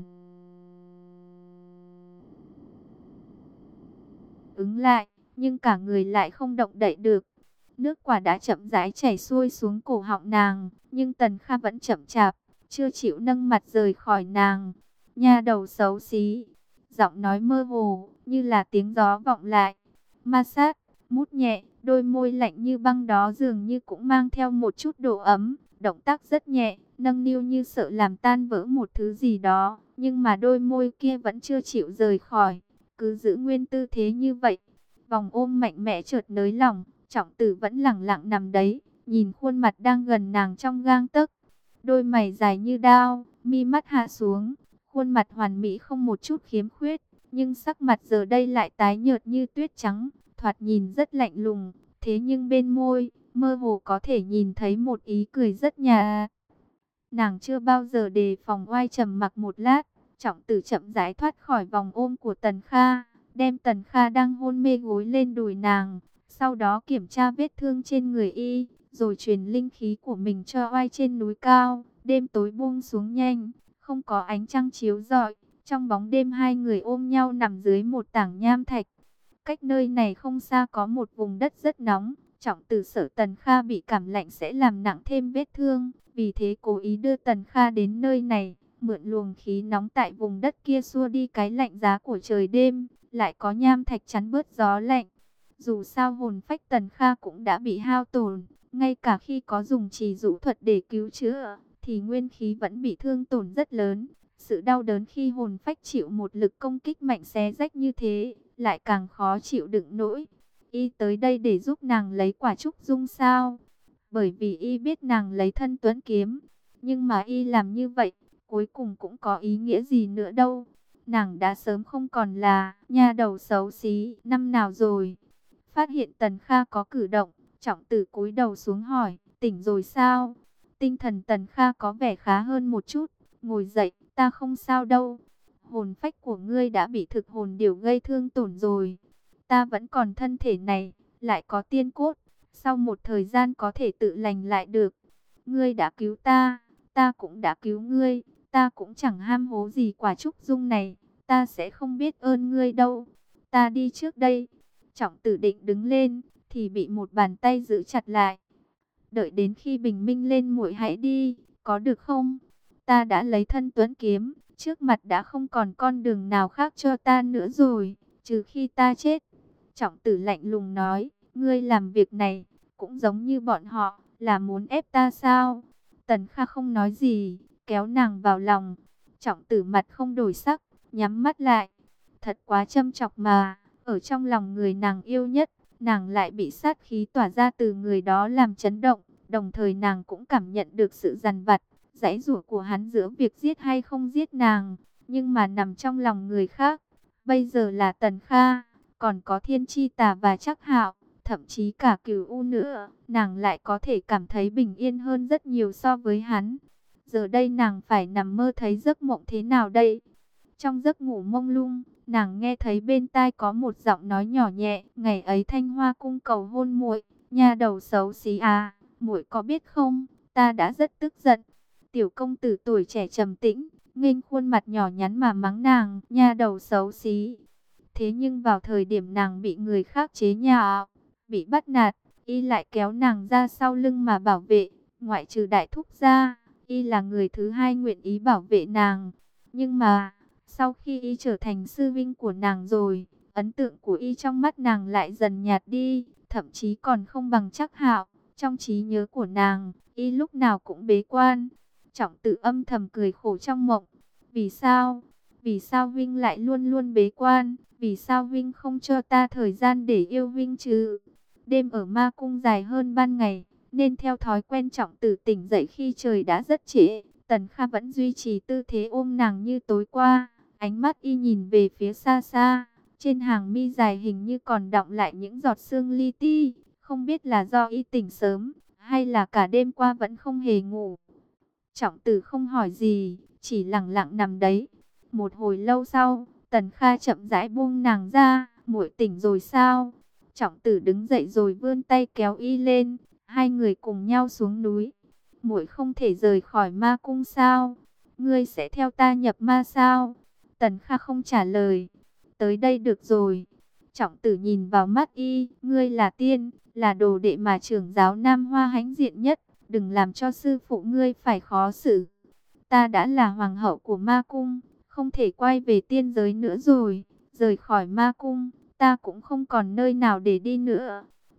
ứng lại, nhưng cả người lại không động đậy được. Nước quả đã chậm rãi chảy xuôi xuống cổ họng nàng, nhưng Tần Kha vẫn chậm chạp, chưa chịu nâng mặt rời khỏi nàng. Nha đầu xấu xí, giọng nói mơ hồ, như là tiếng gió vọng lại. Ma sát, mút nhẹ, đôi môi lạnh như băng đó dường như cũng mang theo một chút độ ấm, động tác rất nhẹ, nâng niu như sợ làm tan vỡ một thứ gì đó, nhưng mà đôi môi kia vẫn chưa chịu rời khỏi, cứ giữ nguyên tư thế như vậy. Vòng ôm mạnh mẽ chợt nới lỏng, Trọng Tử vẫn lẳng lặng nằm đấy, nhìn khuôn mặt đang gần nàng trong gang tấc. Đôi mày dài như đao, mi mắt hạ xuống, khuôn mặt hoàn mỹ không một chút khiếm khuyết, nhưng sắc mặt giờ đây lại tái nhợt như tuyết trắng, thoạt nhìn rất lạnh lùng, thế nhưng bên môi, mơ hồ có thể nhìn thấy một ý cười rất nhạt. Nàng chưa bao giờ đề phòng oai trầm mặc một lát, Trọng Tử chậm rãi thoát khỏi vòng ôm của Tần Kha, đem Tần Kha đang hôn mê gối lên đùi nàng, sau đó kiểm tra vết thương trên người y, rồi truyền linh khí của mình cho oai trên núi cao. Đêm tối buông xuống nhanh, không có ánh trăng chiếu rọi, trong bóng đêm hai người ôm nhau nằm dưới một tảng nham thạch. Cách nơi này không xa có một vùng đất rất nóng, Trọng Tử sợ Tần Kha bị cảm lạnh sẽ làm nặng thêm vết thương, vì thế cố ý đưa Tần Kha đến nơi này, mượn luồng khí nóng tại vùng đất kia xua đi cái lạnh giá của trời đêm, lại có nham thạch chắn bớt gió lạnh. Dù sao hồn phách Tần Kha cũng đã bị hao tổn, ngay cả khi có dùng trì dụ thuật để cứu chữa, thì nguyên khí vẫn bị thương tổn rất lớn. Sự đau đớn khi hồn phách chịu một lực công kích mạnh xé rách như thế, lại càng khó chịu đựng nỗi. Y tới đây để giúp nàng lấy quả trúc dung sao? Bởi vì y biết nàng lấy thân tuấn kiếm. Nhưng mà y làm như vậy, cuối cùng cũng có ý nghĩa gì nữa đâu. Nàng đã sớm không còn là nha đầu xấu xí năm nào rồi. Phát hiện Tần Kha có cử động, Trọng Tử cúi đầu xuống hỏi, tỉnh rồi sao? Tinh thần Tần Kha có vẻ khá hơn một chút, ngồi dậy, ta không sao đâu. Hồn phách của ngươi đã bị thực hồn điểu gây thương tổn rồi. Ta vẫn còn thân thể này, lại có tiên cốt, sau một thời gian có thể tự lành lại được. Ngươi đã cứu ta, ta cũng đã cứu ngươi, ta cũng chẳng ham hố gì quả trúc dung này, ta sẽ không biết ơn ngươi đâu. Ta đi trước đây. Trọng Tử định đứng lên, thì bị một bàn tay giữ chặt lại. Đợi đến khi bình minh lên muội hãy đi, có được không? Ta đã lấy thân tuấn kiếm, trước mặt đã không còn con đường nào khác cho ta nữa rồi, trừ khi ta chết. Trọng Tử lạnh lùng nói, ngươi làm việc này, cũng giống như bọn họ, là muốn ép ta sao? Tần Kha không nói gì, kéo nàng vào lòng. Trọng Tử mặt không đổi sắc, nhắm mắt lại. Thật quá châm chọc mà, ở trong lòng người nàng yêu nhất, nàng lại bị sát khí tỏa ra từ người đó làm chấn động. Đồng thời nàng cũng cảm nhận được sự dằn vặt, giãy giụa của hắn giữa việc giết hay không giết nàng, nhưng mà nằm trong lòng người khác. Bây giờ là Tần Kha, còn có Thiên Chi Tà và Trác Hạo, thậm chí cả Cửu U nữa, nàng lại có thể cảm thấy bình yên hơn rất nhiều so với hắn. Giờ đây nàng phải nằm mơ thấy giấc mộng thế nào đây? Trong giấc ngủ mông lung, nàng nghe thấy bên tai có một giọng nói nhỏ nhẹ, ngày ấy Thanh Hoa cung cầu hôn muội, nha đầu xấu xí à, muội có biết không, ta đã rất tức giận. Tiểu công tử tuổi trẻ trầm tĩnh, nghênh khuôn mặt nhỏ nhắn mà mắng nàng, nha đầu xấu xí. Thế nhưng vào thời điểm nàng bị người khác chế nhạo, bị bắt nạt, y lại kéo nàng ra sau lưng mà bảo vệ, ngoại trừ đại thúc ra, y là người thứ hai nguyện ý bảo vệ nàng. Nhưng mà, sau khi y trở thành sư vinh của nàng rồi, ấn tượng của y trong mắt nàng lại dần nhạt đi, thậm chí còn không bằng Trác Hạo. Trong trí nhớ của nàng, y lúc nào cũng bế quan. Trọng Tử âm thầm cười khổ trong mộng. Vì sao? Vì sao Vinh lại luôn luôn bế quan? Vì sao Vinh không cho ta thời gian để yêu Vinh chứ? Đêm ở ma cung dài hơn ban ngày, nên theo thói quen Trọng Tử tỉnh dậy khi trời đã rất trễ. Tần Kha vẫn duy trì tư thế ôm nàng như tối qua. Ánh mắt y nhìn về phía xa xa. Trên hàng mi dài hình như còn đọng lại những giọt sương li ti. Không biết là do y tỉnh sớm, hay là cả đêm qua vẫn không hề ngủ. Trọng Tử không hỏi gì, chỉ lặng lặng nằm đấy. Một hồi lâu sau, Tần Kha chậm rãi buông nàng ra, muội tỉnh rồi sao? Trọng Tử đứng dậy rồi vươn tay kéo y lên, hai người cùng nhau xuống núi. Muội không thể rời khỏi ma cung sao? Ngươi sẽ theo ta nhập ma sao? Tần Kha không trả lời. Tới đây được rồi. Trọng Tử nhìn vào mắt y, ngươi là tiên, là đồ đệ mà trưởng giáo Nam Hoa hãnh diện nhất, đừng làm cho sư phụ ngươi phải khó xử. Ta đã là hoàng hậu của ma cung, không thể quay về tiên giới nữa rồi, rời khỏi ma cung, ta cũng không còn nơi nào để đi nữa.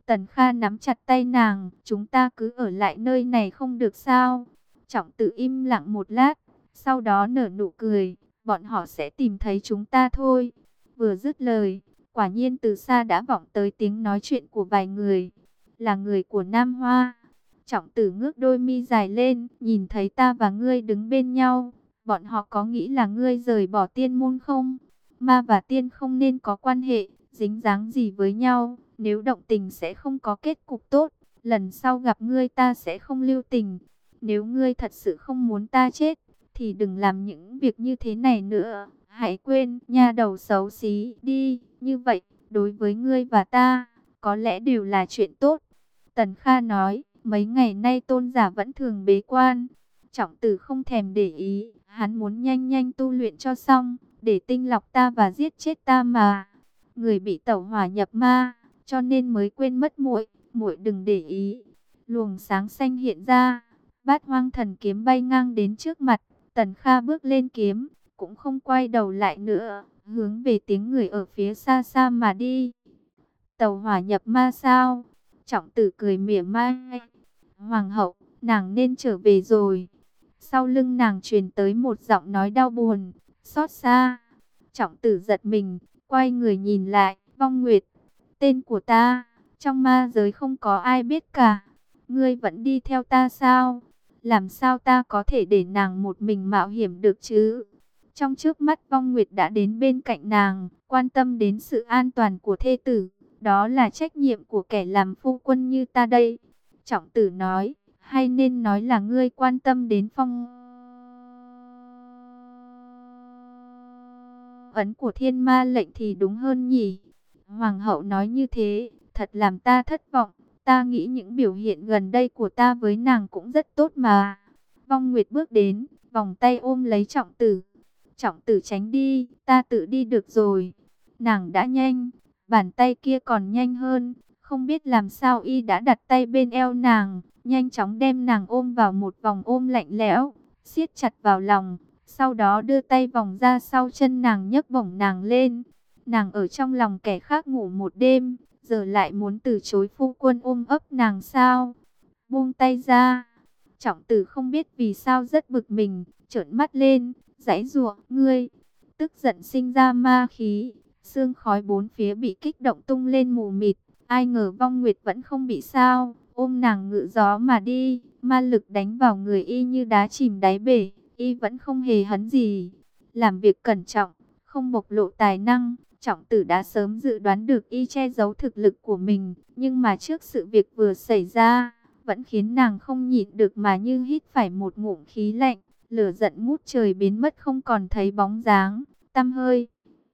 Tần Kha nắm chặt tay nàng, chúng ta cứ ở lại nơi này không được sao? Trọng Tử im lặng một lát, sau đó nở nụ cười, bọn họ sẽ tìm thấy chúng ta thôi. Vừa dứt lời, quả nhiên từ xa đã vọng tới tiếng nói chuyện của vài người, là người của Nam Hoa. Trọng Tử ngước đôi mi dài lên, nhìn thấy ta và ngươi đứng bên nhau, bọn họ có nghĩ là ngươi rời bỏ tiên môn không? Ma và tiên không nên có quan hệ, dính dáng gì với nhau, nếu động tình sẽ không có kết cục tốt. Lần sau gặp ngươi ta sẽ không lưu tình. Nếu ngươi thật sự không muốn ta chết, thì đừng làm những việc như thế này nữa. Hãy quên nha đầu xấu xí đi, như vậy, đối với ngươi và ta, có lẽ đều là chuyện tốt. Tần Kha nói, mấy ngày nay tôn giả vẫn thường bế quan. Trọng Tử không thèm để ý, hắn muốn nhanh nhanh tu luyện cho xong, để tinh lọc ta và giết chết ta mà. Người bị tẩu hỏa nhập ma, cho nên mới quên mất muội, muội đừng để ý. Luồng sáng xanh hiện ra, Bát Hoang Thần kiếm bay ngang đến trước mặt, Tần Kha bước lên kiếm, cũng không quay đầu lại nữa, hướng về tiếng người ở phía xa xa mà đi. Tẩu hỏa nhập ma sao? Trọng Tử cười mỉa mai. Hoàng hậu, nàng nên trở về rồi. Sau lưng nàng truyền tới một giọng nói đau buồn, xót xa. Trọng Tử giật mình, quay người nhìn lại, Vong Nguyệt, tên của ta, trong ma giới không có ai biết cả. Ngươi vẫn đi theo ta sao? Làm sao ta có thể để nàng một mình mạo hiểm được chứ? Trong trước mắt Vong Nguyệt đã đến bên cạnh nàng, quan tâm đến sự an toàn của thê tử. Đó là trách nhiệm của kẻ làm phu quân như ta đây. Trọng Tử nói, hay nên nói là ngươi quan tâm đến phong ấn của thiên ma lệnh thì đúng hơn nhỉ? Hoàng hậu nói như thế, thật làm ta thất vọng. Ta nghĩ những biểu hiện gần đây của ta với nàng cũng rất tốt mà. Vong Nguyệt bước đến, vòng tay ôm lấy Trọng Tử. Trọng Tử tránh đi, ta tự đi được rồi. Nàng đã nhanh, bàn tay kia còn nhanh hơn. Không biết làm sao y đã đặt tay bên eo nàng, nhanh chóng đem nàng ôm vào một vòng ôm lạnh lẽo, siết chặt vào lòng. Sau đó đưa tay vòng ra sau chân nàng, nhấc bổng nàng lên. Nàng ở trong lòng kẻ khác ngủ một đêm, giờ lại muốn từ chối phu quân ôm ấp nàng sao? Buông tay ra. Trọng Tử không biết vì sao rất bực mình, trợn mắt lên, giãy giụa, ngươi. Tức giận sinh ra ma khí, sương khói bốn phía bị kích động tung lên mù mịt. Ai ngờ Vong Nguyệt vẫn không bị sao, ôm nàng ngự gió mà đi. Ma lực đánh vào người y như đá chìm đáy bể, y vẫn không hề hấn gì. Làm việc cẩn trọng, không bộc lộ tài năng. Trọng Tử đã sớm dự đoán được y che giấu thực lực của mình, nhưng mà trước sự việc vừa xảy ra, vẫn khiến nàng không nhịn được mà như hít phải một ngụm khí lạnh. Lửa giận ngút trời biến mất không còn thấy bóng dáng, tăm hơi.